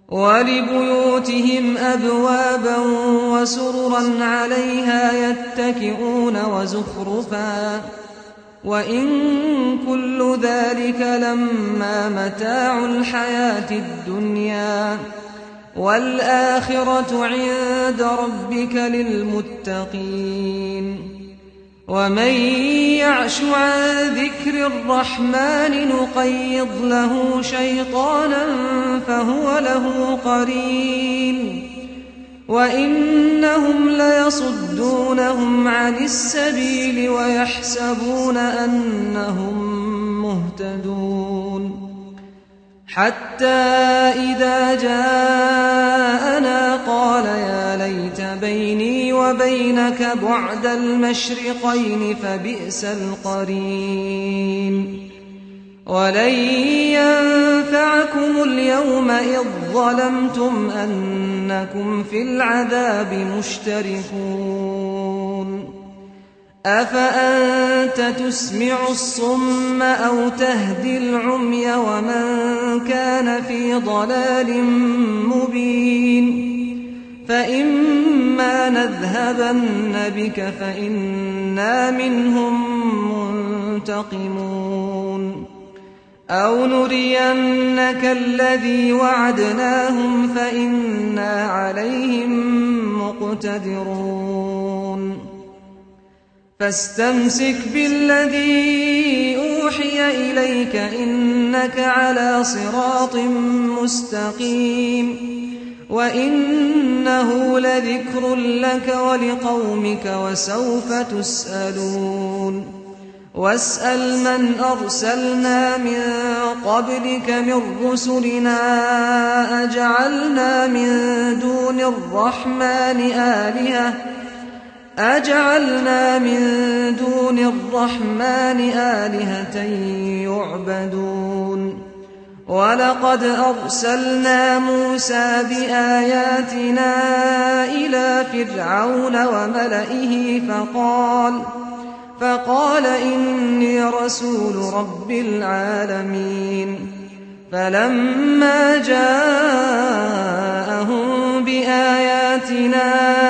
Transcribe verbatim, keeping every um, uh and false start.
وَلِبُيُوتِهِمْ أَبْوَابًا وَسُرُرًا عَلَيْهَا يَتَّكِئُونَ وَزُخْرُفًا ۚ وَإِن كُلُّ ذَلِكَ لَمَّا مَتَاعُ الْحَيَاةِ الدُّنْيَا ۚ وَالْآخِرَةُ عِندَ رَبِّكَ لِلْمُتَّقِينَ. وَمَن يَعْشُ عَن ذِكْرِ الرَّحْمَٰنِ نُقَيِّضْ لَهُ شَيْطَانًا فَهُوَ لَهُ قَرِينٌ. وَإِنَّهُمْ لَيَصُدُّونَهُمْ عَنِ السَّبِيلِ وَيَحْسَبُونَ أَنَّهُم مُّهْتَدُونَ، حَتَّىٰ إِذَا جَاءَنَا قَالَ يَا لَيْتَ بَيْنِي وَبَيْنَكَ بُعْدَ الْمَشْرِقَيْنِ فَبِئْسَ الْقَرِينُ. وَلَن يَنفَعَكُمُ الْيَوْمَ إِذ ظَّلَمْتُمْ أَنَّكُمْ فِي الْعَذَابِ مُشْتَرِكُونَ. أَفَأَنتَ تُسْمِعُ الصُّمَّ أَوْ تَهْدِي الْعُمْيَ وَمَن كَانَ في ضَلَالٍ مُّبِينٍ. فَإِمَّا نَذْهَبَنَّ بِكَ فَإِنَّا مِنْهُم مُّنتَقِمُونَ، أَوْ نُرِيَنَّكَ الَّذِي وَعَدْنَاهُمْ فَإِنَّا عَلَيْهِم مُّقْتَدِرُونَ. فَاسْتَمْسِكْ بِالَّذِي أُوحِيَ إِلَيْكَ إِنَّكَ عَلَىٰ صِرَاطٍ مُّسْتَقِيمٍ. وَإِنَّهُ لَذِكْرٌ لَّكَ وَلِقَوْمِكَ وَسَوْفَ تُسْأَلُونَ. وَاسْأَلْ مَنْ أَرْسَلْنَا مِن قَبْلِكَ مِن رُّسُلِنَا أَجَعَلْنَا مِن دُونِ الرَّحْمَٰنِ آلِهَةً أَجَعَلْنَا مِن دُونِ الرَّحْمَٰنِ آلِهَةً يُعْبَدُونَ. وَلَقَدْ أَرْسَلْنَا مُوسَىٰ بِآيَاتِنَا إِلَىٰ فِرْعَوْنَ وَمَلَئِهِ فَقَالَ فَقَالَ إِنِّي رَسُولُ رَبِّ الْعَالَمِينَ. فَلَمَّا جَاءَهُم بِآيَاتِنَا